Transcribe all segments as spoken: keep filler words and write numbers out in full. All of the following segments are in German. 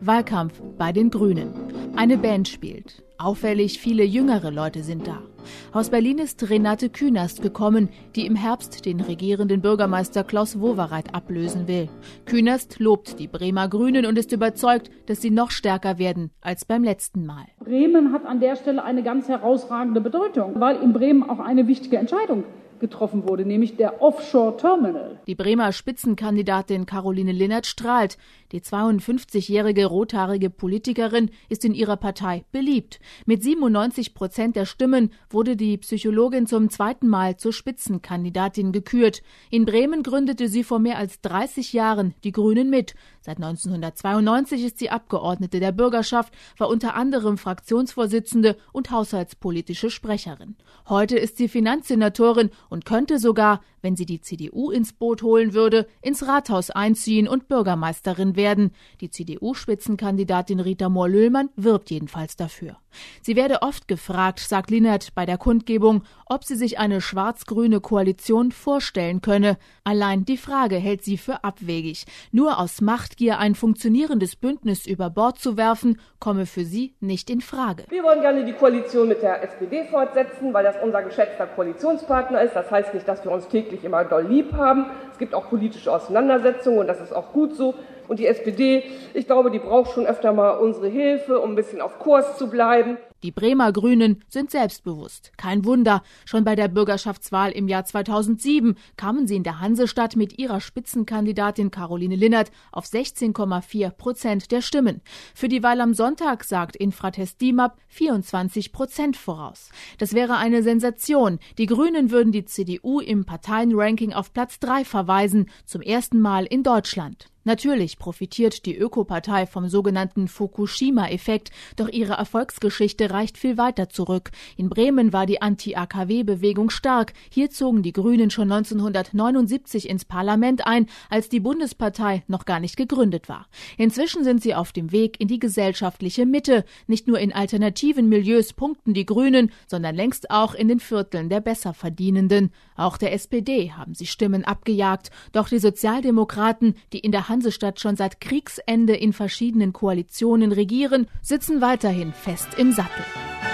Wahlkampf bei den Grünen. Eine Band spielt. Auffällig viele jüngere Leute sind da. Aus Berlin ist Renate Künast gekommen, die im Herbst den regierenden Bürgermeister Klaus Wowereit ablösen will. Künast lobt die Bremer Grünen und ist überzeugt, dass sie noch stärker werden als beim letzten Mal. Bremen hat an der Stelle eine ganz herausragende Bedeutung, weil in Bremen auch eine wichtige Entscheidung getroffen wurde, nämlich der Offshore-Terminal. Die Bremer Spitzenkandidatin Caroline Linnert strahlt. Die zweiundfünfzigjährige rothaarige Politikerin ist in ihrer Partei beliebt. Mit siebenundneunzig Prozent der Stimmen wurde die Psychologin zum zweiten Mal zur Spitzenkandidatin gekürt. In Bremen gründete sie vor mehr als dreißig Jahren die Grünen mit. Seit neunzehnhundertzweiundneunzig ist sie Abgeordnete der Bürgerschaft, war unter anderem Fraktionsvorsitzende und haushaltspolitische Sprecherin. Heute ist sie Finanzsenatorin und könnte sogar, wenn sie die C D U ins Boot holen würde, ins Rathaus einziehen und Bürgermeisterin werden. Die C D U-Spitzenkandidatin Rita Mohr-Löhlmann wirbt jedenfalls dafür. Sie werde oft gefragt, sagt Linnert bei der Kundgebung, ob sie sich eine schwarz-grüne Koalition vorstellen könne. Allein die Frage hält sie für abwegig. Nur aus Machtgier ein funktionierendes Bündnis über Bord zu werfen, komme für sie nicht in Frage. Wir wollen gerne die Koalition mit der S P D fortsetzen, weil das unser geschätzter Koalitionspartner ist. Das heißt nicht, dass wir uns täglich immer doll lieb haben. Es gibt auch politische Auseinandersetzungen und das ist auch gut so. Und die S P D, ich glaube, die braucht schon öfter mal unsere Hilfe, um ein bisschen auf Kurs zu bleiben. Die Bremer Grünen sind selbstbewusst. Kein Wunder. Schon bei der Bürgerschaftswahl im Jahr zweitausendsieben kamen sie in der Hansestadt mit ihrer Spitzenkandidatin Caroline Linnert auf sechzehn Komma vier Prozent der Stimmen. Für die Wahl am Sonntag sagt Infratest DIMAP vierundzwanzig Prozent voraus. Das wäre eine Sensation. Die Grünen würden die C D U im Parteienranking auf Platz drei verweisen, zum ersten Mal in Deutschland. Natürlich profitiert die Ökopartei vom sogenannten Fukushima-Effekt, doch ihre Erfolgsgeschichte reicht viel weiter zurück. In Bremen war die Anti-A K W-Bewegung stark. Hier zogen die Grünen schon neunzehnhundertneunundsiebzig ins Parlament ein, als die Bundespartei noch gar nicht gegründet war. Inzwischen sind sie auf dem Weg in die gesellschaftliche Mitte. Nicht nur in alternativen Milieus punkten die Grünen, sondern längst auch in den Vierteln der Besserverdienenden. Auch der S P D haben sie Stimmen abgejagt. Doch die Sozialdemokraten, die in der Hansestadt schon seit Kriegsende in verschiedenen Koalitionen regieren, sitzen weiterhin fest im Sattel.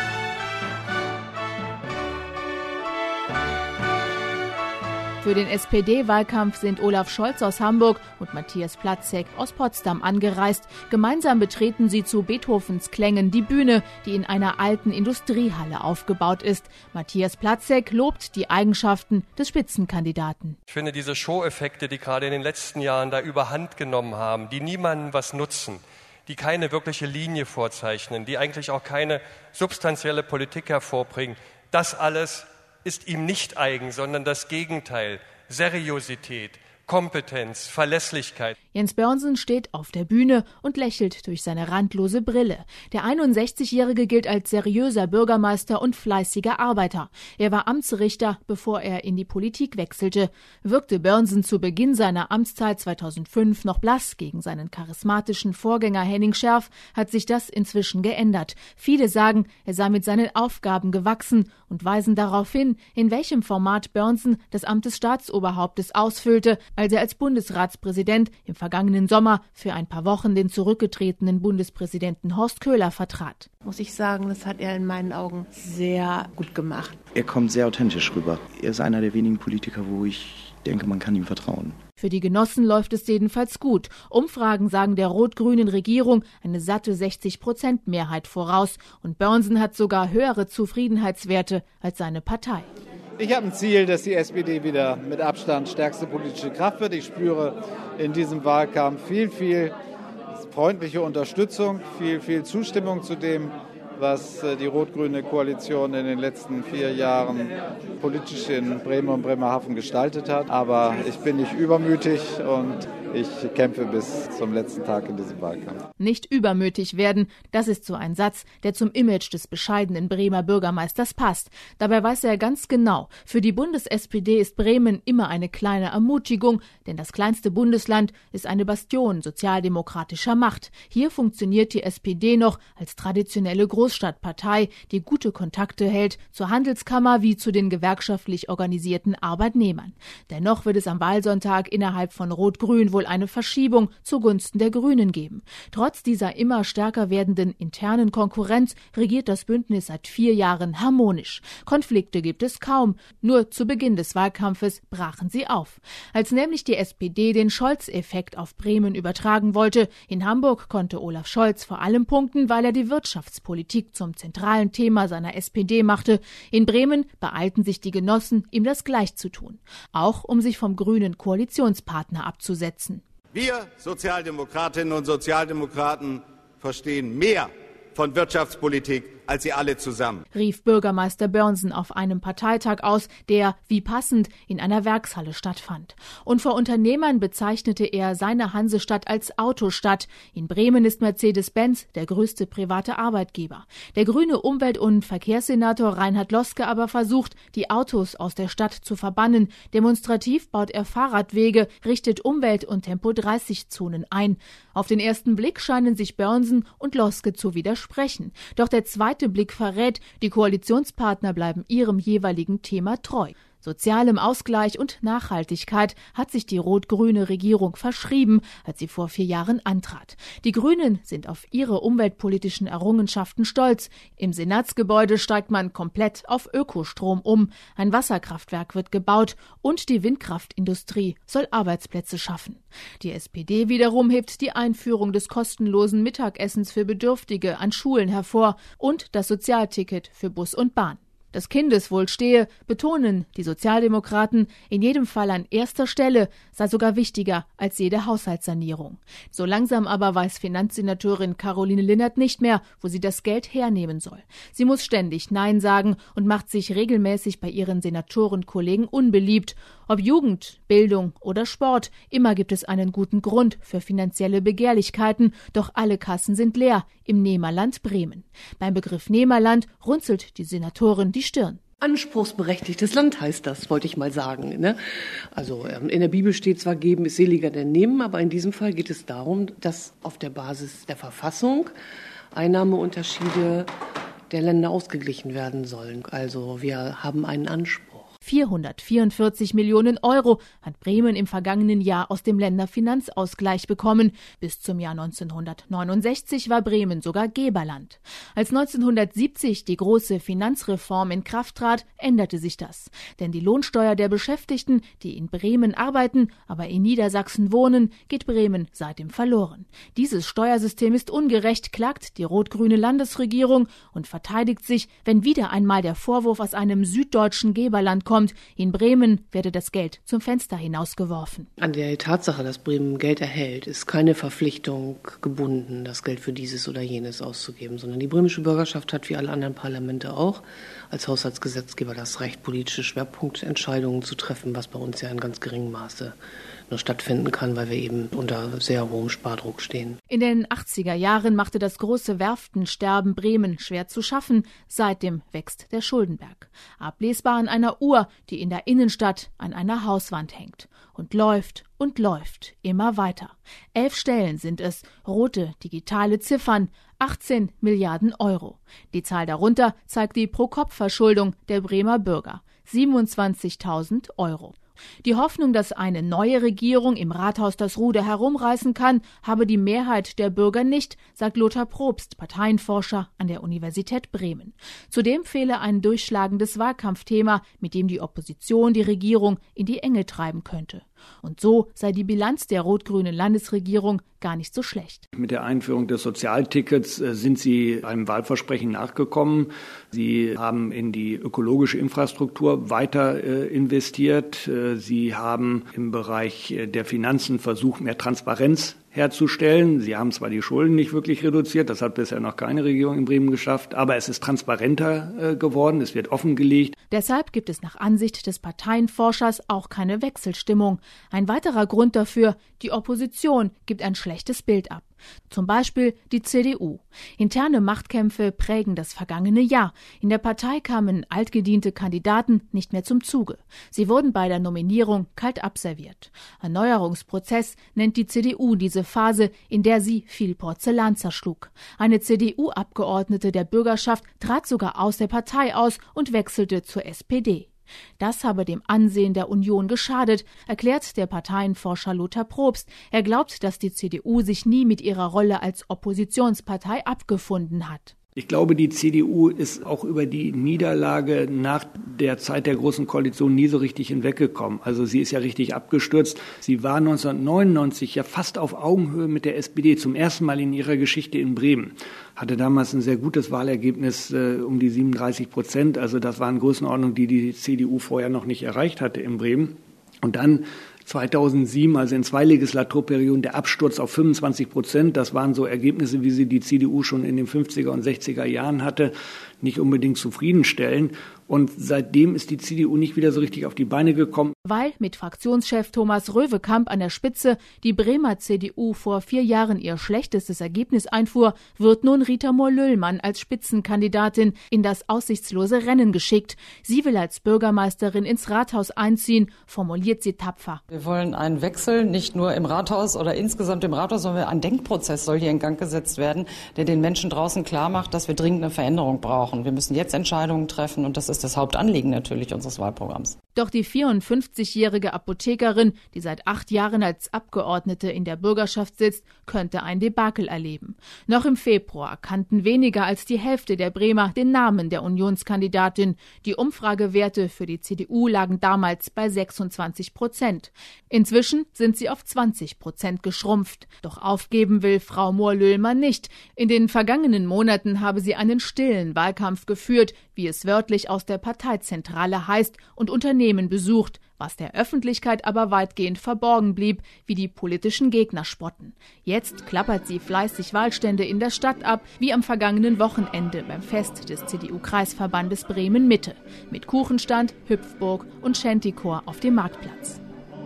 Für den S P D-Wahlkampf sind Olaf Scholz aus Hamburg und Matthias Platzek aus Potsdam angereist. Gemeinsam betreten sie zu Beethovens Klängen die Bühne, die in einer alten Industriehalle aufgebaut ist. Matthias Platzek lobt die Eigenschaften des Spitzenkandidaten. Ich finde diese Show-Effekte, die gerade in den letzten Jahren da überhand genommen haben, die niemandem was nutzen, die keine wirkliche Linie vorzeichnen, die eigentlich auch keine substanzielle Politik hervorbringen, das alles ist ihm nicht eigen, sondern das Gegenteil. Seriosität, Kompetenz, Verlässlichkeit. Jens Böhrnsen steht auf der Bühne und lächelt durch seine randlose Brille. Der einundsechzigjährige gilt als seriöser Bürgermeister und fleißiger Arbeiter. Er war Amtsrichter, bevor er in die Politik wechselte. Wirkte Böhrnsen zu Beginn seiner Amtszeit zweitausendfünf noch blass gegen seinen charismatischen Vorgänger Henning Scherf, hat sich das inzwischen geändert. Viele sagen, er sei mit seinen Aufgaben gewachsen und weisen darauf hin, in welchem Format Böhrnsen das Amt des Staatsoberhauptes ausfüllte, als er als Bundesratspräsident im vergangenen Sommer für ein paar Wochen den zurückgetretenen Bundespräsidenten Horst Köhler vertrat. Muss ich sagen, das hat er in meinen Augen sehr gut gemacht. Er kommt sehr authentisch rüber. Er ist einer der wenigen Politiker, wo ich denke, man kann ihm vertrauen. Für die Genossen läuft es jedenfalls gut. Umfragen sagen der rot-grünen Regierung eine satte sechzig Prozent Mehrheit voraus. Und Böhrnsen hat sogar höhere Zufriedenheitswerte als seine Partei. Ich habe ein Ziel, dass die S P D wieder mit Abstand stärkste politische Kraft wird. Ich spüre in diesem Wahlkampf viel, viel freundliche Unterstützung, viel, viel Zustimmung zu dem, was die rot-grüne Koalition in den letzten vier Jahren politisch in Bremen und Bremerhaven gestaltet hat. Aber ich bin nicht übermütig und ich kämpfe bis zum letzten Tag in diesem Wahlkampf. Nicht übermütig werden, das ist so ein Satz, der zum Image des bescheidenen Bremer Bürgermeisters passt. Dabei weiß er ganz genau, für die Bundes-S P D ist Bremen immer eine kleine Ermutigung, denn das kleinste Bundesland ist eine Bastion sozialdemokratischer Macht. Hier funktioniert die S P D noch als traditionelle Großmacht. Großstadtpartei, die gute Kontakte hält zur Handelskammer wie zu den gewerkschaftlich organisierten Arbeitnehmern. Dennoch wird es am Wahlsonntag innerhalb von Rot-Grün wohl eine Verschiebung zugunsten der Grünen geben. Trotz dieser immer stärker werdenden internen Konkurrenz regiert das Bündnis seit vier Jahren harmonisch. Konflikte gibt es kaum. Nur zu Beginn des Wahlkampfes brachen sie auf. Als nämlich die S P D den Scholz-Effekt auf Bremen übertragen wollte, in Hamburg konnte Olaf Scholz vor allem punkten, weil er die Wirtschaftspolitik zum zentralen Thema seiner S P D machte. In Bremen beeilten sich die Genossen, ihm das gleich zu tun. Auch um sich vom grünen Koalitionspartner abzusetzen. Wir Sozialdemokratinnen und Sozialdemokraten verstehen mehr von Wirtschaftspolitik als Sie alle zusammen, rief Bürgermeister Börnsen auf einem Parteitag aus, der, wie passend, in einer Werkshalle stattfand. Und vor Unternehmern bezeichnete er seine Hansestadt als Autostadt. In Bremen ist Mercedes-Benz der größte private Arbeitgeber. Der grüne Umwelt- und Verkehrssenator Reinhard Loske aber versucht, die Autos aus der Stadt zu verbannen. Demonstrativ baut er Fahrradwege, richtet Umwelt- und Tempo dreißig Zonen ein. Auf den ersten Blick scheinen sich Börnsen und Loske zu widersprechen. Doch der zweite Blick verrät, die Koalitionspartner bleiben ihrem jeweiligen Thema treu. Sozialem Ausgleich und Nachhaltigkeit hat sich die rot-grüne Regierung verschrieben, als sie vor vier Jahren antrat. Die Grünen sind auf ihre umweltpolitischen Errungenschaften stolz. Im Senatsgebäude steigt man komplett auf Ökostrom um. Ein Wasserkraftwerk wird gebaut und die Windkraftindustrie soll Arbeitsplätze schaffen. Die S P D wiederum hebt die Einführung des kostenlosen Mittagessens für Bedürftige an Schulen hervor und das Sozialticket für Bus und Bahn. Das Kindeswohl stehe, betonen die Sozialdemokraten, in jedem Fall an erster Stelle, sei sogar wichtiger als jede Haushaltssanierung. So langsam aber weiß Finanzsenatorin Caroline Linnert nicht mehr, wo sie das Geld hernehmen soll. Sie muss ständig Nein sagen und macht sich regelmäßig bei ihren Senatorenkollegen unbeliebt. Ob Jugend, Bildung oder Sport, immer gibt es einen guten Grund für finanzielle Begehrlichkeiten, doch alle Kassen sind leer im Nehmerland Bremen. Beim Begriff Nehmerland runzelt die Senatorin die Stirn. Anspruchsberechtigtes Land heißt das, wollte ich mal sagen. Ne? Also in der Bibel steht zwar, geben ist seliger denn nehmen, aber in diesem Fall geht es darum, dass auf der Basis der Verfassung Einnahmeunterschiede der Länder ausgeglichen werden sollen. Also wir haben einen Anspruch. vierhundertvierundvierzig Millionen Euro hat Bremen im vergangenen Jahr aus dem Länderfinanzausgleich bekommen. Bis zum Jahr neunzehnhundertneunundsechzig war Bremen sogar Geberland. Als neunzehnhundertsiebzig die große Finanzreform in Kraft trat, änderte sich das. Denn die Lohnsteuer der Beschäftigten, die in Bremen arbeiten, aber in Niedersachsen wohnen, geht Bremen seitdem verloren. Dieses Steuersystem ist ungerecht, klagt die rot-grüne Landesregierung und verteidigt sich, wenn wieder einmal der Vorwurf aus einem süddeutschen Geberland kommt. In Bremen werde das Geld zum Fenster hinausgeworfen. An der Tatsache, dass Bremen Geld erhält, ist keine Verpflichtung gebunden, das Geld für dieses oder jenes auszugeben, sondern die bremische Bürgerschaft hat wie alle anderen Parlamente auch als Haushaltsgesetzgeber das Recht, politische Schwerpunktentscheidungen zu treffen, was bei uns ja in ganz geringem Maße nur stattfinden kann, weil wir eben unter sehr hohem Spardruck stehen. In den achtziger Jahren machte das große Werftensterben Bremen schwer zu schaffen. Seitdem wächst der Schuldenberg. Ablesbar an einer Uhr, die in der Innenstadt an einer Hauswand hängt. Und läuft und läuft immer weiter. Elf Stellen sind es, rote digitale Ziffern, achtzehn Milliarden Euro. Die Zahl darunter zeigt die Pro-Kopf-Verschuldung der Bremer Bürger, siebenundzwanzigtausend Euro. Die Hoffnung, dass eine neue Regierung im Rathaus das Ruder herumreißen kann, habe die Mehrheit der Bürger nicht, sagt Lothar Probst, Parteienforscher an der Universität Bremen. Zudem fehle ein durchschlagendes Wahlkampfthema, mit dem die Opposition die Regierung in die Enge treiben könnte. Und so sei die Bilanz der rot-grünen Landesregierung gar nicht so schlecht. Mit der Einführung des Sozialtickets äh, sind Sie einem Wahlversprechen nachgekommen. Sie haben in die ökologische Infrastruktur weiter äh, investiert. Äh, Sie haben im Bereich äh, der Finanzen versucht, mehr Transparenz herzustellen. Sie haben zwar die Schulden nicht wirklich reduziert, das hat bisher noch keine Regierung in Bremen geschafft, aber es ist transparenter äh, geworden, es wird offengelegt. Deshalb gibt es nach Ansicht des Parteienforschers auch keine Wechselstimmung. Ein weiterer Grund dafür, die Opposition gibt ein schlechtes Bild ab. Zum Beispiel die C D U. Interne Machtkämpfe prägen das vergangene Jahr. In der Partei kamen altgediente Kandidaten nicht mehr zum Zuge. Sie wurden bei der Nominierung kalt abserviert. Erneuerungsprozess nennt die C D U diese Phase, in der sie viel Porzellan zerschlug. Eine C D U-Abgeordnete der Bürgerschaft trat sogar aus der Partei aus und wechselte zur S P D. Das habe dem Ansehen der Union geschadet, erklärt der Parteienforscher Lothar Probst. Er glaubt, dass die C D U sich nie mit ihrer Rolle als Oppositionspartei abgefunden hat. Ich glaube, die C D U ist auch über die Niederlage nach der Zeit der Großen Koalition nie so richtig hinweggekommen. Also sie ist ja richtig abgestürzt. Sie war neunzehnhundertneunundneunzig ja fast auf Augenhöhe mit der S P D, zum ersten Mal in ihrer Geschichte in Bremen. Hatte damals ein sehr gutes Wahlergebnis, äh, um die siebenunddreißig Prozent. Also das waren Größenordnungen, die die C D U vorher noch nicht erreicht hatte in Bremen. Und dann zweitausendsieben, also in zwei Legislaturperioden, der Absturz auf fünfundzwanzig Prozent. Das waren so Ergebnisse, wie sie die C D U schon in den fünfziger und sechziger Jahren hatte, nicht unbedingt zufriedenstellend. Und seitdem ist die C D U nicht wieder so richtig auf die Beine gekommen. Weil mit Fraktionschef Thomas Röwekamp an der Spitze die Bremer C D U vor vier Jahren ihr schlechtestes Ergebnis einfuhr, wird nun Rita Mohr-Löllmann als Spitzenkandidatin in das aussichtslose Rennen geschickt. Sie will als Bürgermeisterin ins Rathaus einziehen, formuliert sie tapfer. Wir wollen einen Wechsel, nicht nur im Rathaus oder insgesamt im Rathaus, sondern ein Denkprozess soll hier in Gang gesetzt werden, der den Menschen draußen klar macht, dass wir dringend eine Veränderung brauchen. Wir müssen jetzt Entscheidungen treffen und das ist das Hauptanliegen natürlich unseres Wahlprogramms. Doch die vierundfünfzigjährige Apothekerin, die seit acht Jahren als Abgeordnete in der Bürgerschaft sitzt, könnte ein Debakel erleben. Noch im Februar kannten weniger als die Hälfte der Bremer den Namen der Unionskandidatin. Die Umfragewerte für die C D U lagen damals bei sechsundzwanzig Prozent. Inzwischen sind sie auf zwanzig Prozent geschrumpft. Doch aufgeben will Frau Mohr-Löllmann nicht. In den vergangenen Monaten habe sie einen stillen Wahlkampf geführt, wie es wörtlich aus der Parteizentrale heißt, und Unternehmen besucht, was der Öffentlichkeit aber weitgehend verborgen blieb, wie die politischen Gegner spotten. Jetzt klappert sie fleißig Wahlstände in der Stadt ab, wie am vergangenen Wochenende beim Fest des C D U-Kreisverbandes Bremen-Mitte, mit Kuchenstand, Hüpfburg und Shantychor auf dem Marktplatz.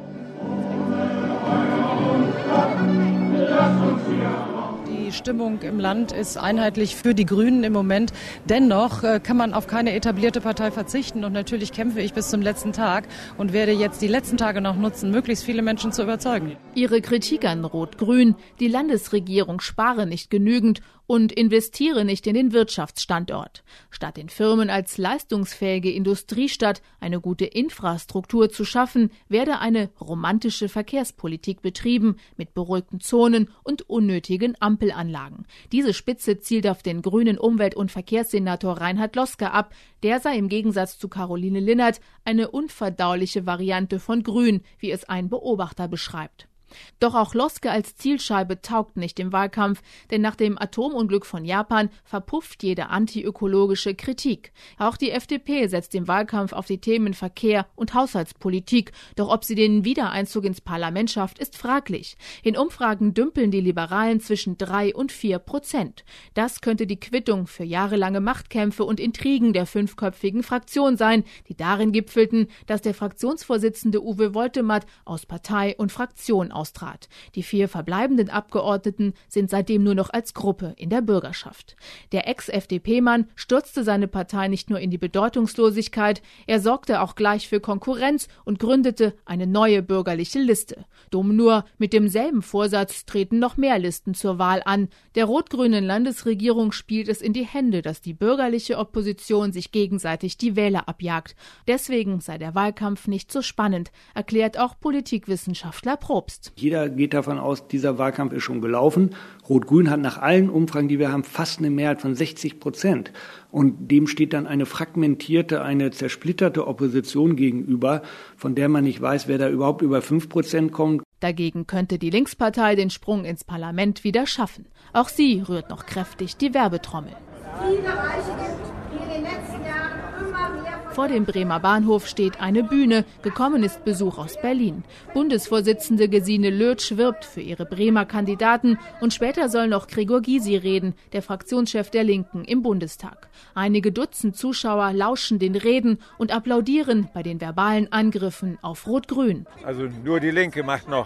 Die Stimmung im Land ist einheitlich für die Grünen im Moment. Dennoch äh, kann man auf keine etablierte Partei verzichten. Und natürlich kämpfe ich bis zum letzten Tag und werde jetzt die letzten Tage noch nutzen, möglichst viele Menschen zu überzeugen. Ihre Kritik an Rot-Grün, die Landesregierung spare nicht genügend und investiere nicht in den Wirtschaftsstandort. Statt den Firmen als leistungsfähige Industriestadt eine gute Infrastruktur zu schaffen, werde eine romantische Verkehrspolitik betrieben mit beruhigten Zonen und unnötigen Ampelanlagen. Diese Spitze zielt auf den grünen Umwelt- und Verkehrssenator Reinhard Loske ab. Der sei im Gegensatz zu Caroline Linnert eine unverdauliche Variante von Grün, wie es ein Beobachter beschreibt. Doch auch Loske als Zielscheibe taugt nicht im Wahlkampf, denn nach dem Atomunglück von Japan verpufft jede antiökologische Kritik. Auch die F D P setzt im Wahlkampf auf die Themen Verkehr und Haushaltspolitik. Doch ob sie den Wiedereinzug ins Parlament schafft, ist fraglich. In Umfragen dümpeln die Liberalen zwischen drei und vier Prozent. Das könnte die Quittung für jahrelange Machtkämpfe und Intrigen der fünfköpfigen Fraktion sein, die darin gipfelten, dass der Fraktionsvorsitzende Uwe Woltematt aus Partei und Fraktion austrat. Die vier verbleibenden Abgeordneten sind seitdem nur noch als Gruppe in der Bürgerschaft. Der Ex-F D P-Mann stürzte seine Partei nicht nur in die Bedeutungslosigkeit, er sorgte auch gleich für Konkurrenz und gründete eine neue bürgerliche Liste. Dumm nur, mit demselben Vorsatz treten noch mehr Listen zur Wahl an. Der rot-grünen Landesregierung spielt es in die Hände, dass die bürgerliche Opposition sich gegenseitig die Wähler abjagt. Deswegen sei der Wahlkampf nicht so spannend, erklärt auch Politikwissenschaftler Probst. Jeder geht davon aus, dieser Wahlkampf ist schon gelaufen. Rot-Grün hat nach allen Umfragen, die wir haben, fast eine Mehrheit von sechzig Prozent. Und dem steht dann eine fragmentierte, eine zersplitterte Opposition gegenüber, von der man nicht weiß, wer da überhaupt über fünf Prozent kommt. Dagegen könnte die Linkspartei den Sprung ins Parlament wieder schaffen. Auch sie rührt noch kräftig die Werbetrommel. Viele Reiche gibt, die in den letzten Jahren immer mehr. Vor dem Bremer Bahnhof steht eine Bühne. Gekommen ist Besuch aus Berlin. Bundesvorsitzende Gesine Lötsch wirbt für ihre Bremer Kandidaten und später soll noch Gregor Gysi reden, der Fraktionschef der Linken im Bundestag. Einige Dutzend Zuschauer lauschen den Reden und applaudieren bei den verbalen Angriffen auf Rot-Grün. Also nur die Linke macht noch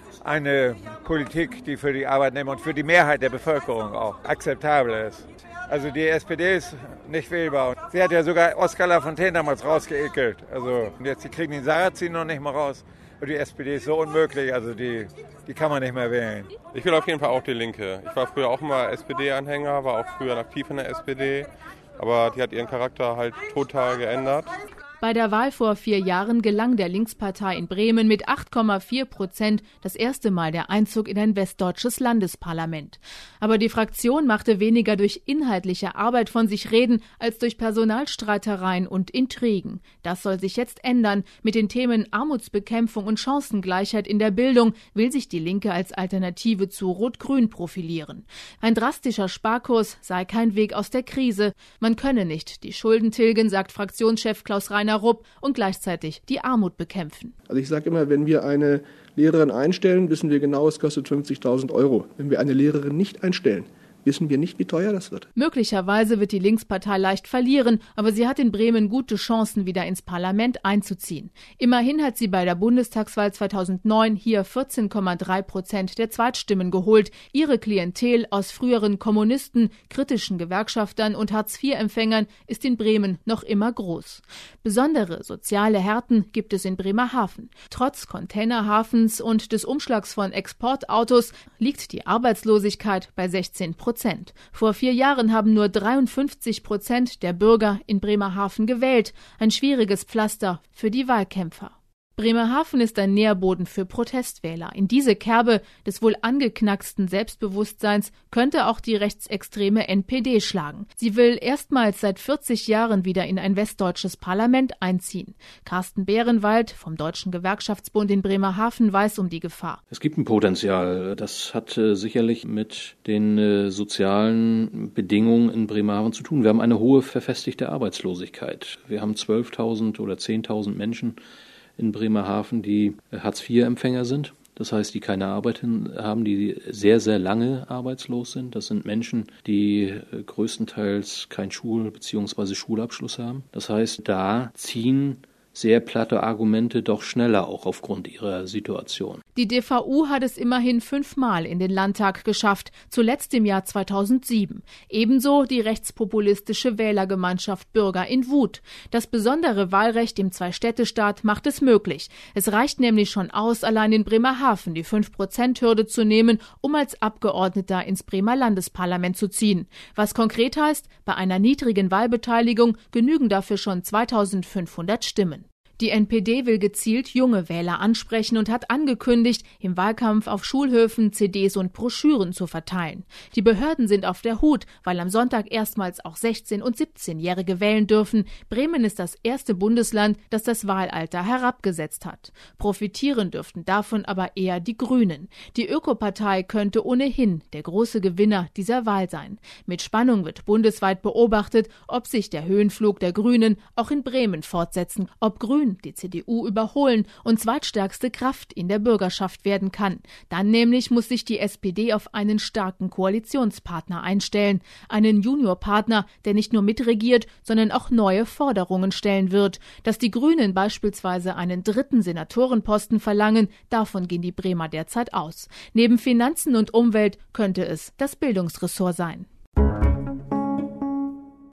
eine Politik, die für die Arbeitnehmer und für die Mehrheit der Bevölkerung auch akzeptabel ist. Also die S P D ist nicht wählbar. Sie hat ja sogar Oskar Lafontaine damals rausgeekelt. Also jetzt die kriegen den Sarrazin noch nicht mal raus. Und die S P D ist so unmöglich, also die, die kann man nicht mehr wählen. Ich will auf jeden Fall auch die Linke. Ich war früher auch mal S P D-Anhänger, war auch früher aktiv in der S P D. Aber die hat ihren Charakter halt total geändert. Bei der Wahl vor vier Jahren gelang der Linkspartei in Bremen mit acht Komma vier Prozent das erste Mal der Einzug in ein westdeutsches Landesparlament. Aber die Fraktion machte weniger durch inhaltliche Arbeit von sich reden, als durch Personalstreitereien und Intrigen. Das soll sich jetzt ändern. Mit den Themen Armutsbekämpfung und Chancengleichheit in der Bildung will sich die Linke als Alternative zu Rot-Grün profilieren. Ein drastischer Sparkurs sei kein Weg aus der Krise. Man könne nicht die Schulden tilgen, sagt Fraktionschef Klaus Reiner Rupp, und gleichzeitig die Armut bekämpfen. Also ich sage immer, wenn wir eine Lehrerin einstellen, wissen wir genau, es kostet fünfzigtausend Euro. Wenn wir eine Lehrerin nicht einstellen, wissen wir nicht, wie teuer das wird. Möglicherweise wird die Linkspartei leicht verlieren, aber sie hat in Bremen gute Chancen, wieder ins Parlament einzuziehen. Immerhin hat sie bei der Bundestagswahl zweitausendneun hier vierzehn Komma drei Prozent der Zweitstimmen geholt. Ihre Klientel aus früheren Kommunisten, kritischen Gewerkschaftern und Hartz-vier-Empfängern ist in Bremen noch immer groß. Besondere soziale Härten gibt es in Bremerhaven. Trotz Containerhafens und des Umschlags von Exportautos liegt die Arbeitslosigkeit bei sechzehn Prozent. Vor vier Jahren haben nur dreiundfünfzig Prozent der Bürger in Bremerhaven gewählt. Ein schwieriges Pflaster für die Wahlkämpfer. Bremerhaven ist ein Nährboden für Protestwähler. In diese Kerbe des wohl angeknacksten Selbstbewusstseins könnte auch die rechtsextreme N P D schlagen. Sie will erstmals seit vierzig Jahren wieder in ein westdeutsches Parlament einziehen. Carsten Behrenwald vom Deutschen Gewerkschaftsbund in Bremerhaven weiß um die Gefahr. Es gibt ein Potenzial. Das hat äh, sicherlich mit den äh, sozialen Bedingungen in Bremerhaven zu tun. Wir haben eine hohe verfestigte Arbeitslosigkeit. Wir haben zwölftausend oder zehntausend Menschen in Bremerhaven, die Hartz-vier-Empfänger sind. Das heißt, die keine Arbeit haben, die sehr, sehr lange arbeitslos sind. Das sind Menschen, die größtenteils keinen Schul- bzw. Schulabschluss haben. Das heißt, da ziehen sehr platte Argumente doch schneller, auch aufgrund ihrer Situation. Die D V U hat es immerhin fünfmal in den Landtag geschafft, zuletzt im Jahr zweitausendsieben. Ebenso die rechtspopulistische Wählergemeinschaft Bürger in Wut. Das besondere Wahlrecht im Zwei-Städte-Staat macht es möglich. Es reicht nämlich schon aus, allein in Bremerhaven die fünf Prozent Hürde zu nehmen, um als Abgeordneter ins Bremer Landesparlament zu ziehen. Was konkret heißt, bei einer niedrigen Wahlbeteiligung genügen dafür schon zweitausendfünfhundert Stimmen. Die N P D will gezielt junge Wähler ansprechen und hat angekündigt, im Wahlkampf auf Schulhöfen C Ds und Broschüren zu verteilen. Die Behörden sind auf der Hut, weil am Sonntag erstmals auch sechzehn- und siebzehnjährige wählen dürfen. Bremen ist das erste Bundesland, das das Wahlalter herabgesetzt hat. Profitieren dürften davon aber eher die Grünen. Die Ökopartei könnte ohnehin der große Gewinner dieser Wahl sein. Mit Spannung wird bundesweit beobachtet, ob sich der Höhenflug der Grünen auch in Bremen fortsetzen, ob Grün die C D U überholen und zweitstärkste Kraft in der Bürgerschaft werden kann. Dann nämlich muss sich die S P D auf einen starken Koalitionspartner einstellen. Einen Juniorpartner, der nicht nur mitregiert, sondern auch neue Forderungen stellen wird. Dass die Grünen beispielsweise einen dritten Senatorenposten verlangen, davon gehen die Bremer derzeit aus. Neben Finanzen und Umwelt könnte es das Bildungsressort sein.